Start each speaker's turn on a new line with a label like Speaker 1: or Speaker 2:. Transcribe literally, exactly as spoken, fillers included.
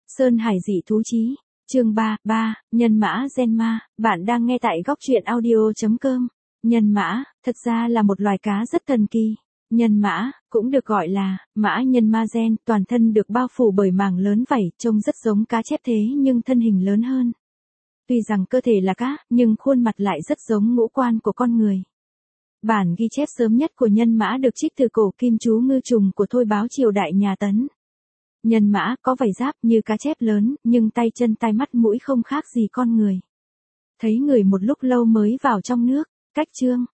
Speaker 1: Sơn Hải dị thú chí, chương ba, ba, nhân mã gen ma, bạn đang nghe tại góc truyện audio chấm com. Nhân mã, thật ra là một loài cá rất thần kỳ. Nhân mã, cũng được gọi là mã nhân ma gen, toàn thân được bao phủ bởi màng lớn vảy, trông rất giống cá chép thế nhưng thân hình lớn hơn. Tuy rằng cơ thể là cá, nhưng khuôn mặt lại rất giống ngũ quan của con người. Bản ghi chép sớm nhất của nhân mã được trích từ cổ kim chú ngư trùng của Thôi báo triều đại nhà Tấn. Nhân mã có vảy giáp như cá chép lớn, nhưng tay chân tai mắt mũi không khác gì con người. Thấy người một lúc lâu mới vào trong nước. Cách chương,